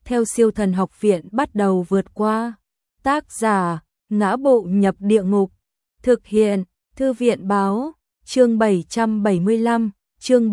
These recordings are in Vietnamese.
theo Siêu Thần Học Viện bắt đầu vượt qua. Tác giả: Ngã Bộ Nhập Địa Ngục. Thực hiện: Thư viện báo. Chương 775, chương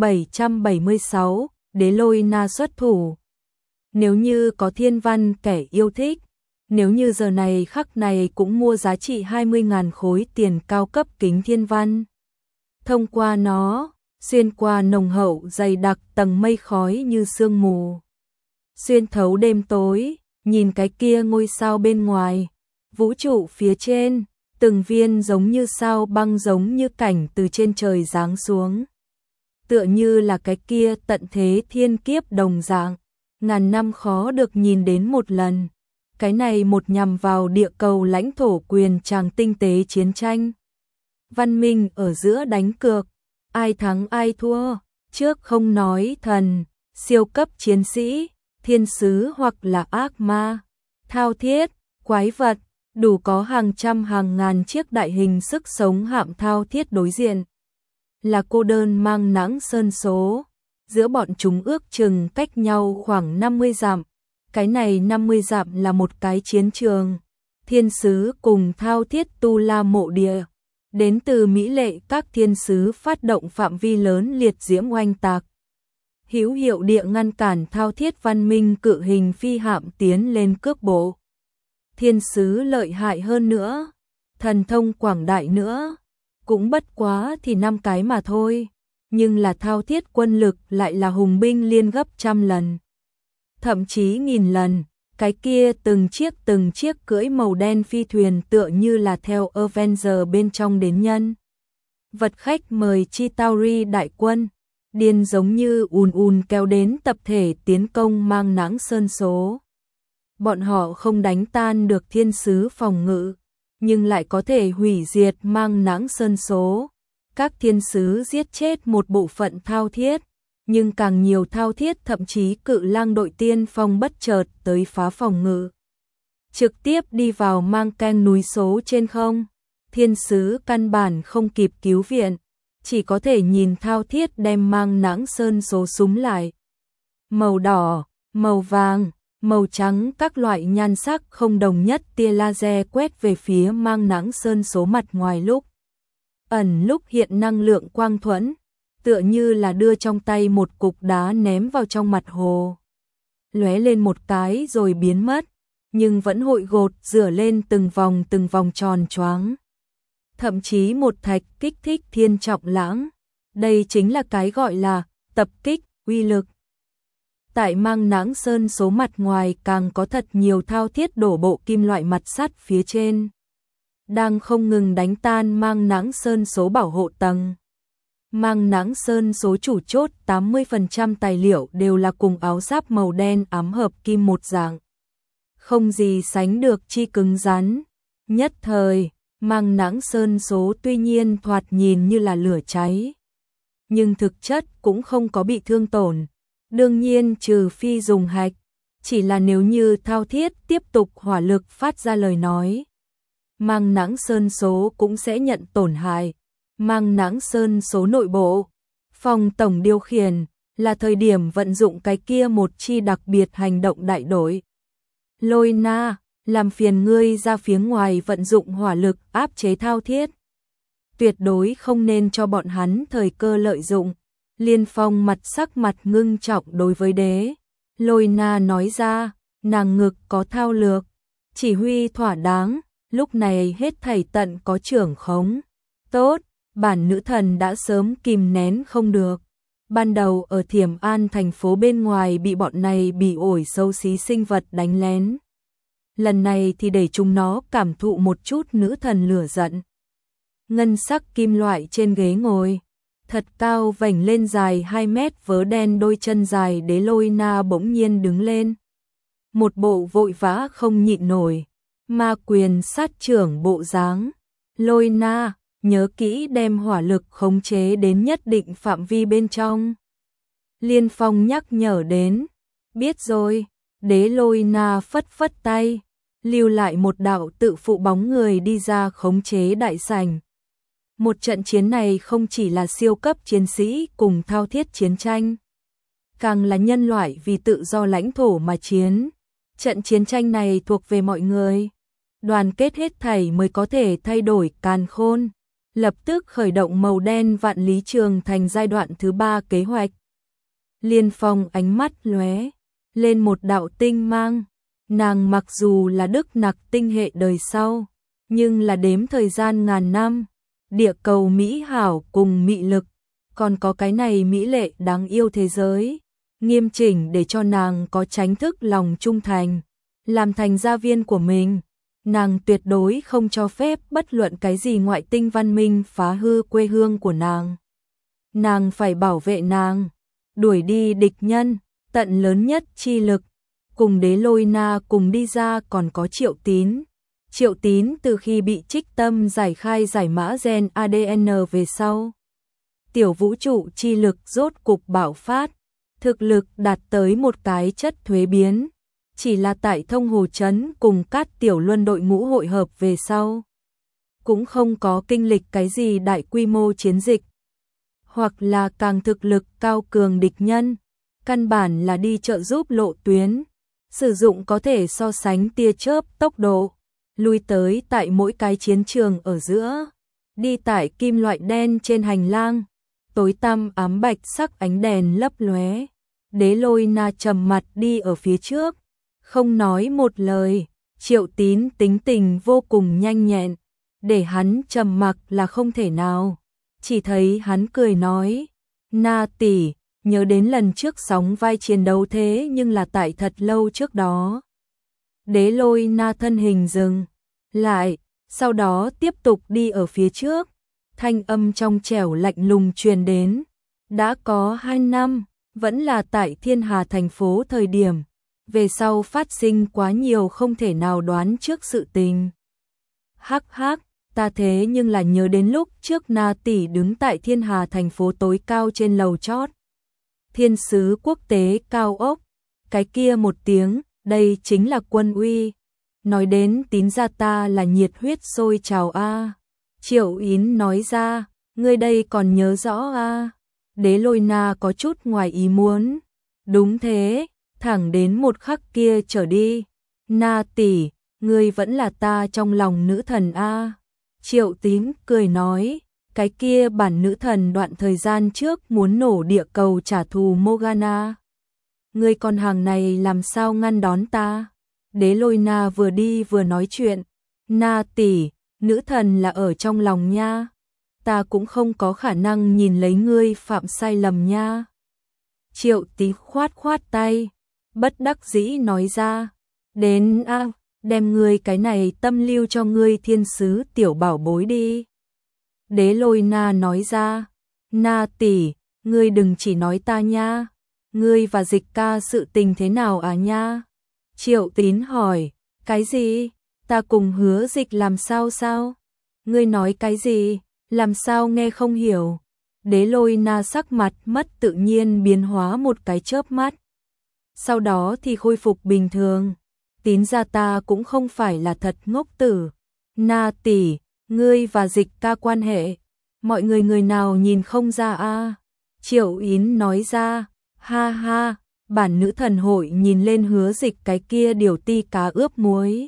776, Đế Lôi Na xuất thủ. Nếu như có thiên văn kẻ yêu thích, nếu như giờ này khắc này cũng mua giá trị 20.000 khối tiền cao cấp kính thiên văn. Thông qua nó, xuyên qua nồng hậu dày đặc tầng mây khói như sương mù. Xuyên thấu đêm tối, nhìn cái kia ngôi sao bên ngoài, vũ trụ phía trên, từng viên giống như sao băng giống như cảnh từ trên trời giáng xuống. Tựa như là cái kia tận thế thiên kiếp đồng dạng, ngàn năm khó được nhìn đến một lần. Cái này một nhằm vào địa cầu lãnh thổ quyền tràng tinh tế chiến tranh. Văn minh ở giữa đánh cược, ai thắng ai thua, trước không nói thần, siêu cấp chiến sĩ, thiên sứ hoặc là ác ma, thao thiết, quái vật, đủ có hàng trăm hàng ngàn chiếc đại hình sức sống hạm thao thiết đối diện. Là cô đơn mang nắng sơn số, giữa bọn chúng ước chừng cách nhau khoảng 50 dặm. Cái này 50 dặm là một cái chiến trường. Thiên sứ cùng thao thiết tu la mộ địa. Đến từ Mỹ lệ các thiên sứ phát động phạm vi lớn liệt diễm oanh tạc. Hữu hiệu địa ngăn cản thao thiết văn minh cự hình phi hạm tiến lên cước bộ. Thiên sứ lợi hại hơn nữa, thần thông quảng đại nữa, cũng bất quá thì 5 cái mà thôi, nhưng là thao thiết quân lực lại là hùng binh liên gấp trăm lần, thậm chí nghìn lần. Cái kia từng chiếc cưỡi màu đen phi thuyền tựa như là theo Avenger bên trong đến nhân vật khách mời Chitauri đại quân, điên giống như ùn kéo đến tập thể tiến công mang nắng sơn số. Bọn họ không đánh tan được thiên sứ phòng ngự, nhưng lại có thể hủy diệt mang nắng sơn số. Các thiên sứ giết chết một bộ phận thao thiết, nhưng càng nhiều thao thiết thậm chí cự lang đội tiên phong bất chợt tới phá phòng ngự. Trực tiếp đi vào mang canh núi số trên không. Thiên sứ căn bản không kịp cứu viện, chỉ có thể nhìn thao thiết đem mang nắng sơn số súng lại. Màu đỏ, màu vàng, màu trắng các loại nhan sắc không đồng nhất tia laser quét về phía mang nắng sơn số mặt ngoài lúc ẩn lúc hiện năng lượng quang thuẫn, tựa như là đưa trong tay một cục đá ném vào trong mặt hồ. Lóe lên một cái rồi biến mất, nhưng vẫn hội gột rửa lên từng vòng tròn choáng. Thậm chí một thạch kích thích thiên trọng lãng. Đây chính là cái gọi là tập kích uy lực. Tại mang nắng sơn số mặt ngoài càng có thật nhiều thao thiết đổ bộ kim loại mặt sắt phía trên, đang không ngừng đánh tan mang nắng sơn số bảo hộ tầng. Mang nắng sơn số chủ chốt 80% tài liệu đều là cùng áo giáp màu đen ám hợp kim một dạng, không gì sánh được chi cứng rắn. Nhất thời, mang nắng sơn số tuy nhiên thoạt nhìn như là lửa cháy, nhưng thực chất cũng không có bị thương tổn. Đương nhiên trừ phi dùng hạch, chỉ là nếu như thao thiết tiếp tục hỏa lực phát ra lời nói, mang nắng sơn số cũng sẽ nhận tổn hại. Mang nắng sơn số nội bộ, phòng tổng điều khiển, là thời điểm vận dụng cái kia một chi đặc biệt hành động đại đội. Lôi Na, làm phiền ngươi ra phía ngoài vận dụng hỏa lực áp chế thao thiết. Tuyệt đối không nên cho bọn hắn thời cơ lợi dụng. Liên Phong sắc mặt ngưng trọng đối với Đế Lôi Na nói ra, nàng ngực có thao lược, chỉ huy thỏa đáng, lúc này hết thảy tận có trưởng khống. Tốt, bản nữ thần đã sớm kìm nén không được. Ban đầu ở Thiểm An thành phố bên ngoài bị bọn này bị ổi xấu xí sinh vật đánh lén. Lần này thì để chúng nó cảm thụ một chút nữ thần lửa giận. Ngân sắc kim loại trên ghế ngồi, thật cao vành lên dài 2 mét vớ đen đôi chân dài. Đế Lôi Na bỗng nhiên đứng lên. Một bộ vội vã không nhịn nổi, ma quyền sát trưởng bộ dáng. Lôi Na, nhớ kỹ đem hỏa lực khống chế đến nhất định phạm vi bên trong. Liên Phong nhắc nhở đến. Biết rồi. Đế Lôi Na phất phất tay, lưu lại một đạo tự phụ bóng người đi ra khống chế đại sảnh. Một trận chiến này không chỉ là siêu cấp chiến sĩ cùng thao thiết chiến tranh, càng là nhân loại vì tự do lãnh thổ mà chiến. Trận chiến tranh này thuộc về mọi người. Đoàn kết hết thảy mới có thể thay đổi càn khôn. Lập tức khởi động màu đen vạn lý trường thành giai đoạn thứ 3 kế hoạch. Liên Phong ánh mắt lóe lên một đạo tinh mang. Nàng mặc dù là đức nặc tinh hệ đời sau, nhưng là đếm thời gian ngàn năm, địa cầu mỹ hảo cùng mị lực, còn có cái này mỹ lệ đáng yêu thế giới, nghiêm chỉnh để cho nàng có tránh thức lòng trung thành, làm thành gia viên của mình. Nàng tuyệt đối không cho phép bất luận cái gì ngoại tinh văn minh phá hư quê hương của nàng. Nàng phải bảo vệ nàng, đuổi đi địch nhân, tận lớn nhất chi lực. Cùng Đế Lôi Na cùng đi ra còn có Triệu Tín. Triệu Tín từ khi bị Trích Tâm giải khai giải mã gen ADN về sau, tiểu vũ trụ chi lực rốt cục bạo phát, thực lực đạt tới một cái chất thuế biến. Chỉ là tại Thông Hồ Trấn cùng Cát Tiểu Luân đội ngũ hội hợp về sau, cũng không có kinh lịch cái gì đại quy mô chiến dịch, hoặc là càng thực lực cao cường địch nhân, căn bản là đi trợ giúp lộ tuyến, sử dụng có thể so sánh tia chớp tốc độ, lui tới tại mỗi cái chiến trường ở giữa, đi tại kim loại đen trên hành lang, tối tăm ám bạch sắc ánh đèn lấp lóe. Đế Lôi Na trầm mặt đi ở phía trước, không nói một lời. Triệu Tín tính tình vô cùng nhanh nhẹn, để hắn trầm mặc là không thể nào. Chỉ thấy hắn cười nói, Na tỷ, nhớ đến lần trước sóng vai chiến đấu thế nhưng là tại thật lâu trước đó. Đế Lôi Na thân hình dừng lại, sau đó tiếp tục đi ở phía trước. Thanh âm trong trẻo lạnh lùng truyền đến, đã có 2 năm, vẫn là tại Thiên Hà thành phố thời điểm. Về sau phát sinh quá nhiều không thể nào đoán trước sự tình. Hắc hắc, ta thế nhưng là nhớ đến lúc trước Na tỷ đứng tại Thiên Hà thành phố tối cao trên lầu chót. Thiên sứ quốc tế cao ốc, cái kia một tiếng, đây chính là quân uy. Nói đến Tín gia ta là nhiệt huyết sôi trào a. Triệu Yến nói ra, ngươi đây còn nhớ rõ a. Đế Lôi Na có chút ngoài ý muốn. Đúng thế. Thẳng đến một khắc kia trở đi, Na tỷ, ngươi vẫn là ta trong lòng nữ thần a. Triệu Tín cười nói, cái kia bản nữ thần đoạn thời gian trước muốn nổ địa cầu trả thù Morgana. Ngươi con hàng này làm sao ngăn đón ta? Đế Lôi Na vừa đi vừa nói chuyện, Na tỷ, nữ thần là ở trong lòng nha. Ta cũng không có khả năng nhìn lấy ngươi phạm sai lầm nha. Triệu Tín khoát khoát tay, bất đắc dĩ nói ra, đến đem ngươi cái này tâm lưu cho ngươi thiên sứ tiểu bảo bối đi. Đế Lôi Na nói ra, Na tỷ, ngươi đừng chỉ nói ta nha, ngươi và Dịch ca sự tình thế nào à nha? Triệu Tín hỏi, cái gì? Ta cùng Hứa Dịch làm sao sao? Ngươi nói cái gì? Làm sao nghe không hiểu? Đế Lôi Na sắc mặt mất tự nhiên biến hóa một cái chớp mắt. Sau đó thì khôi phục bình thường. Tín gia ta cũng không phải là thật ngốc tử. Na tỷ, ngươi và Dịch ca quan hệ, mọi người nào nhìn không ra a? Triệu Yến nói ra, ha ha, bản nữ thần hội nhìn lên Hứa Dịch cái kia điều ti cá ướp muối.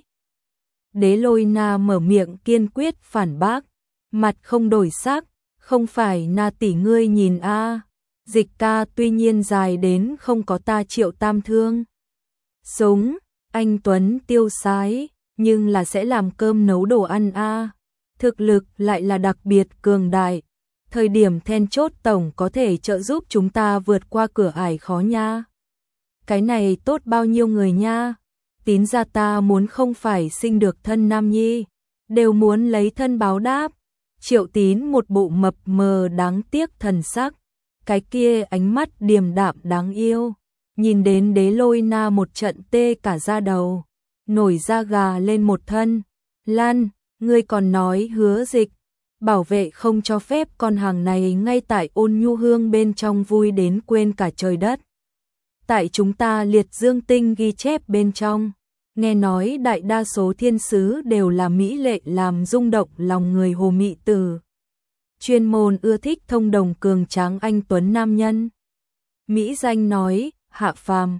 Đế Lôi Na mở miệng kiên quyết phản bác, mặt không đổi sắc, không phải Na tỷ ngươi nhìn a. Dịch ca tuy nhiên dài đến không có ta Triệu Tam thương. Sống, anh Tuấn tiêu sái, nhưng là sẽ làm cơm nấu đồ ăn a. Thực lực lại là đặc biệt cường đại. Thời điểm then chốt tổng có thể trợ giúp chúng ta vượt qua cửa ải khó nha. Cái này tốt bao nhiêu người nha. Tín gia ta muốn không phải sinh được thân nam nhi, đều muốn lấy thân báo đáp. Triệu Tín một bộ mập mờ đáng tiếc thần sắc, cái kia ánh mắt điềm đạm đáng yêu, nhìn đến Đế Lôi Na một trận tê cả da đầu, nổi da gà lên một thân. Lan, ngươi còn nói Hứa Dịch bảo vệ không cho phép con hàng này ngay tại Ôn Nhu Hương bên trong vui đến quên cả trời đất. Tại chúng ta Liệt Dương Tinh ghi chép bên trong, nghe nói đại đa số thiên sứ đều là mỹ lệ làm rung động lòng người hồ mị tử. Chuyên môn ưa thích thông đồng cường tráng anh tuấn nam nhân. Mỹ danh nói, hạ phàm,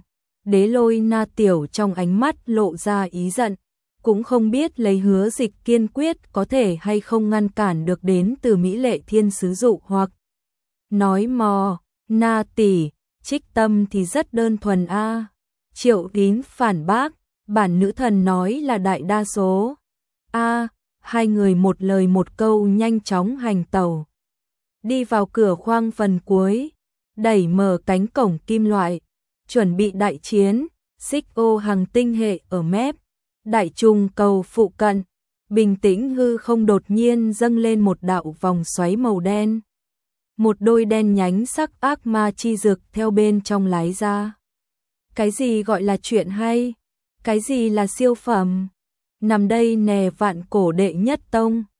Đế Lôi Na tiểu trong ánh mắt lộ ra ý giận, cũng không biết lấy Hứa Dịch kiên quyết có thể hay không ngăn cản được đến từ Mỹ Lệ Thiên sứ dụ hoặc. Nói mò, Na tỷ, Trích Tâm thì rất đơn thuần a. Triệu Tín phản bác, bản nữ thần nói là đại đa số. A, hai người một lời một câu nhanh chóng hành tàu. Đi vào cửa khoang phần cuối, đẩy mở cánh cổng kim loại, chuẩn bị đại chiến. Xích ô hàng tinh hệ ở mép đại trùng cầu phụ cận, bình tĩnh hư không đột nhiên dâng lên một đạo vòng xoáy màu đen. Một đôi đen nhánh sắc ác ma chi rực theo bên trong lái ra. Cái gì gọi là chuyện hay? Cái gì là siêu phẩm? Nằm đây nè vạn cổ đệ nhất tông.